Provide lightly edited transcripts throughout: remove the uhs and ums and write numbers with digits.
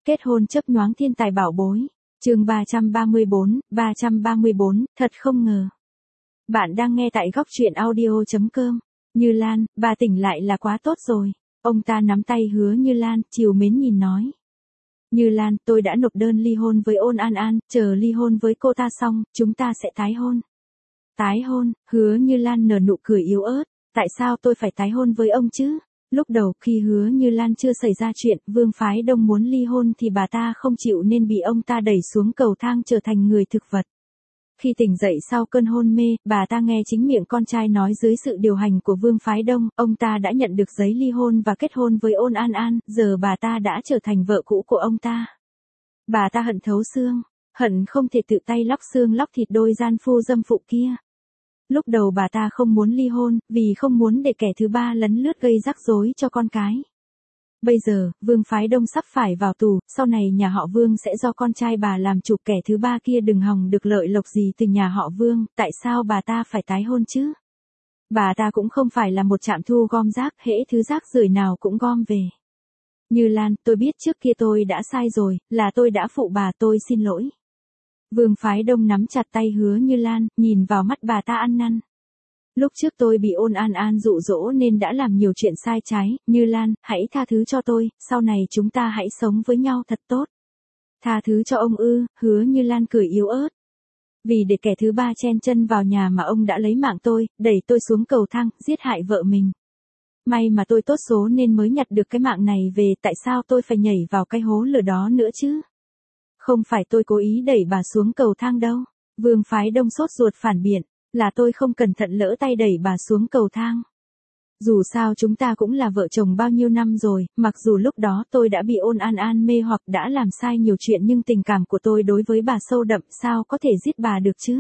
Kết hôn chớp nhoáng thiên tài bảo bối. Chương 334, thật không ngờ. Bạn đang nghe tại góc truyện audio.com. Như Lan, bà tỉnh lại là quá tốt rồi. Ông ta nắm tay Hứa Như Lan, trìu mến nhìn nói. Như Lan, tôi đã nộp đơn ly hôn với Ôn An An, chờ ly hôn với cô ta xong, chúng ta sẽ tái hôn. Tái hôn? Hứa Như Lan nở nụ cười yếu ớt. Tại sao tôi phải tái hôn với ông chứ? Lúc đầu khi Hứa Như Lan chưa xảy ra chuyện, Vương Phái Đông muốn ly hôn thì bà ta không chịu nên bị ông ta đẩy xuống cầu thang trở thành người thực vật. Khi tỉnh dậy sau cơn hôn mê, bà ta nghe chính miệng con trai nói dưới sự điều hành của Vương Phái Đông, ông ta đã nhận được giấy ly hôn và kết hôn với Ôn An An, giờ bà ta đã trở thành vợ cũ của ông ta. Bà ta hận thấu xương, hận không thể tự tay lóc xương lóc thịt đôi gian phu dâm phụ kia. Lúc đầu bà ta không muốn ly hôn, vì không muốn để kẻ thứ ba lấn lướt gây rắc rối cho con cái. Bây giờ, Vương Phái Đông sắp phải vào tù, sau này nhà họ Vương sẽ do con trai bà làm chủ, kẻ thứ ba kia đừng hòng được lợi lộc gì từ nhà họ Vương, tại sao bà ta phải tái hôn chứ? Bà ta cũng không phải là một trạm thu gom rác, hễ thứ rác rưởi nào cũng gom về. Như Lan, tôi biết trước kia tôi đã sai rồi, là tôi đã phụ bà, tôi xin lỗi. Vương Phái Đông nắm chặt tay Hứa Như Lan, nhìn vào mắt bà ta ăn năn. Lúc trước tôi bị Ôn An An dụ dỗ nên đã làm nhiều chuyện sai trái, Như Lan, hãy tha thứ cho tôi, sau này chúng ta hãy sống với nhau thật tốt. Tha thứ cho ông ư? Hứa Như Lan cười yếu ớt. Vì để kẻ thứ ba chen chân vào nhà mà ông đã lấy mạng tôi, đẩy tôi xuống cầu thang, giết hại vợ mình. May mà tôi tốt số nên mới nhặt được cái mạng này về, tại sao tôi phải nhảy vào cái hố lửa đó nữa chứ? Không phải tôi cố ý đẩy bà xuống cầu thang đâu. Vương Phái Đông sốt ruột phản biện, là tôi không cẩn thận lỡ tay đẩy bà xuống cầu thang. Dù sao chúng ta cũng là vợ chồng bao nhiêu năm rồi, mặc dù lúc đó tôi đã bị Ôn An An mê hoặc đã làm sai nhiều chuyện nhưng tình cảm của tôi đối với bà sâu đậm, sao có thể giết bà được chứ?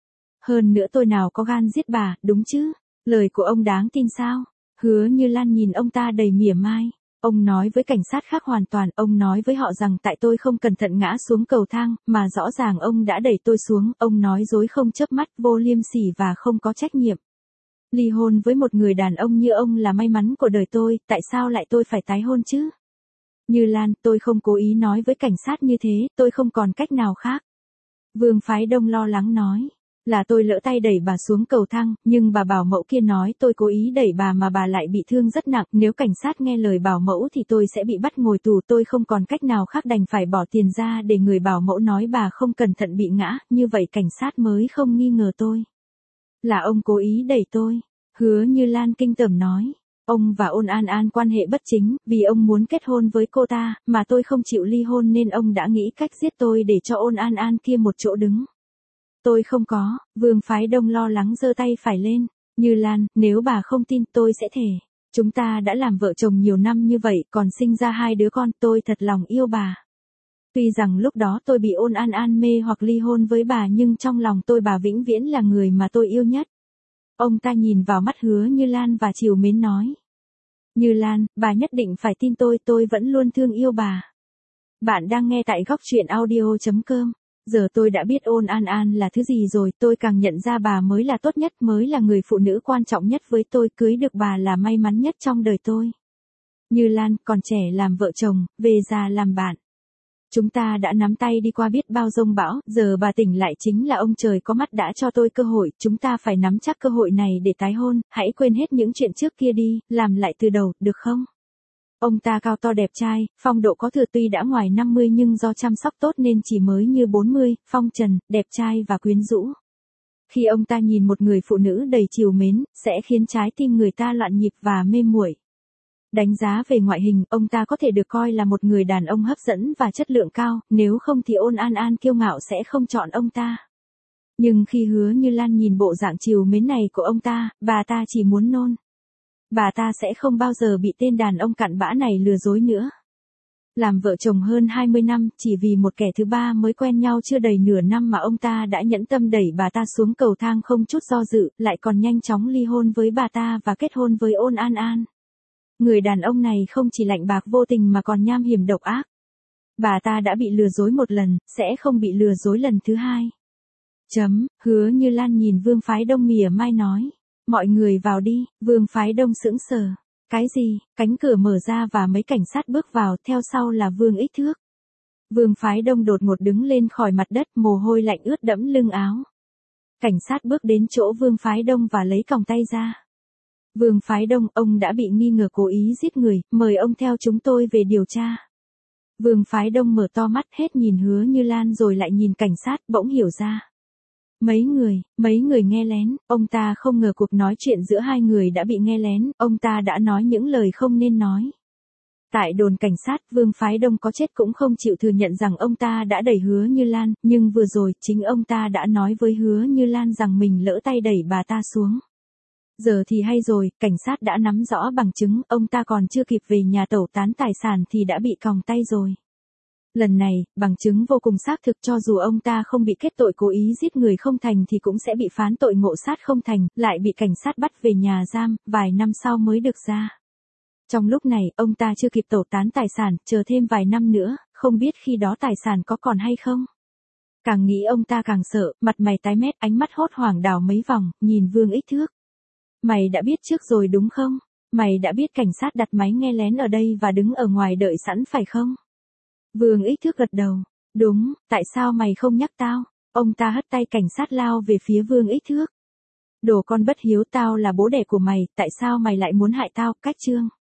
Hơn nữa tôi nào có gan giết bà, đúng chứ? Lời của ông đáng tin sao? Hứa Như Lan nhìn ông ta đầy mỉa mai. Ông nói với cảnh sát khác hoàn toàn, ông nói với họ rằng tại tôi không cẩn thận ngã xuống cầu thang, mà rõ ràng ông đã đẩy tôi xuống, ông nói dối không chớp mắt, vô liêm sỉ và không có trách nhiệm. Ly hôn với một người đàn ông như ông là may mắn của đời tôi, tại sao lại tôi phải tái hôn chứ? Như Lan, tôi không cố ý nói với cảnh sát như thế, tôi không còn cách nào khác. Vương Phái Đông lo lắng nói. Là tôi lỡ tay đẩy bà xuống cầu thang, nhưng bà bảo mẫu kia nói tôi cố ý đẩy bà mà bà lại bị thương rất nặng, nếu cảnh sát nghe lời bảo mẫu thì tôi sẽ bị bắt ngồi tù, tôi không còn cách nào khác đành phải bỏ tiền ra để người bảo mẫu nói bà không cẩn thận bị ngã, như vậy cảnh sát mới không nghi ngờ tôi. Là ông cố ý đẩy tôi. Hứa Như Lan kinh tởm nói. Ông và Ôn An An quan hệ bất chính, vì ông muốn kết hôn với cô ta, mà tôi không chịu ly hôn nên ông đã nghĩ cách giết tôi để cho Ôn An An kia một chỗ đứng. Tôi không có. Vương Phái Đông lo lắng giơ tay phải lên. Như Lan, nếu bà không tin tôi sẽ thề. Chúng ta đã làm vợ chồng nhiều năm như vậy, còn sinh ra 2 đứa con, tôi thật lòng yêu bà. Tuy rằng lúc đó tôi bị Ôn An An mê hoặc ly hôn với bà nhưng trong lòng tôi bà vĩnh viễn là người mà tôi yêu nhất. Ông ta nhìn vào mắt Hứa Như Lan và trìu mến nói. Như Lan, bà nhất định phải tin tôi vẫn luôn thương yêu bà. Bạn đang nghe tại góc truyện audio.com. Giờ tôi đã biết Ôn An An là thứ gì rồi, tôi càng nhận ra bà mới là tốt nhất, mới là người phụ nữ quan trọng nhất với tôi, cưới được bà là may mắn nhất trong đời tôi. Như Lan, còn trẻ làm vợ chồng, về già làm bạn. Chúng ta đã nắm tay đi qua biết bao giông bão, giờ bà tỉnh lại chính là ông trời có mắt đã cho tôi cơ hội, chúng ta phải nắm chắc cơ hội này để tái hôn, hãy quên hết những chuyện trước kia đi, làm lại từ đầu, được không? Ông ta cao to đẹp trai, phong độ có thừa, tuy đã ngoài 50 nhưng do chăm sóc tốt nên chỉ mới như 40, phong trần, đẹp trai và quyến rũ. Khi ông ta nhìn một người phụ nữ đầy trìu mến, sẽ khiến trái tim người ta loạn nhịp và mê muội. Đánh giá về ngoại hình, ông ta có thể được coi là một người đàn ông hấp dẫn và chất lượng cao, nếu không thì Ôn An An kiêu ngạo sẽ không chọn ông ta. Nhưng khi Hứa Như Lan nhìn bộ dạng trìu mến này của ông ta, bà ta chỉ muốn nôn. Bà ta sẽ không bao giờ bị tên đàn ông cặn bã này lừa dối nữa. Làm vợ chồng hơn 20 năm, chỉ vì một kẻ thứ ba mới quen nhau chưa đầy nửa năm mà ông ta đã nhẫn tâm đẩy bà ta xuống cầu thang không chút do dự, lại còn nhanh chóng ly hôn với bà ta và kết hôn với Ôn An An. Người đàn ông này không chỉ lạnh bạc vô tình mà còn nham hiểm độc ác. Bà ta đã bị lừa dối một lần, sẽ không bị lừa dối lần thứ hai. Hứa Như Lan nhìn Vương Phái Đông mỉa mai nói. Mọi người vào đi. Vương Phái Đông sững sờ. Cái gì? Cánh cửa mở ra và mấy cảnh sát bước vào, theo sau là Vương Ích Thước. Vương Phái Đông đột ngột đứng lên khỏi mặt đất, mồ hôi lạnh ướt đẫm lưng áo. Cảnh sát bước đến chỗ Vương Phái Đông và lấy còng tay ra. Vương Phái Đông, ông đã bị nghi ngờ cố ý giết người, mời ông theo chúng tôi về điều tra. Vương Phái Đông mở to mắt hết nhìn Hứa Như Lan rồi lại nhìn cảnh sát, bỗng hiểu ra. Mấy người nghe lén, ông ta không ngờ cuộc nói chuyện giữa hai người đã bị nghe lén, ông ta đã nói những lời không nên nói. Tại đồn cảnh sát, Vương Phái Đông có chết cũng không chịu thừa nhận rằng ông ta đã đẩy Hứa Như Lan, nhưng vừa rồi, chính ông ta đã nói với Hứa Như Lan rằng mình lỡ tay đẩy bà ta xuống. Giờ thì hay rồi, cảnh sát đã nắm rõ bằng chứng, ông ta còn chưa kịp về nhà tẩu tán tài sản thì đã bị còng tay rồi. Lần này, bằng chứng vô cùng xác thực, cho dù ông ta không bị kết tội cố ý giết người không thành thì cũng sẽ bị phán tội ngộ sát không thành, lại bị cảnh sát bắt về nhà giam, vài năm sau mới được ra. Trong lúc này, ông ta chưa kịp tẩu tán tài sản, chờ thêm vài năm nữa, không biết khi đó tài sản có còn hay không. Càng nghĩ ông ta càng sợ, mặt mày tái mét, ánh mắt hốt hoảng đảo mấy vòng, nhìn Vương Ích Thước. Mày đã biết trước rồi đúng không? Mày đã biết cảnh sát đặt máy nghe lén ở đây và đứng ở ngoài đợi sẵn phải không? Vương Ích Thước gật đầu. Đúng, tại sao mày không nhắc tao? Ông ta hất tay cảnh sát lao về phía Vương Ích Thước. Đồ con bất hiếu, tao là bố đẻ của mày, tại sao mày lại muốn hại tao? Cách Trương.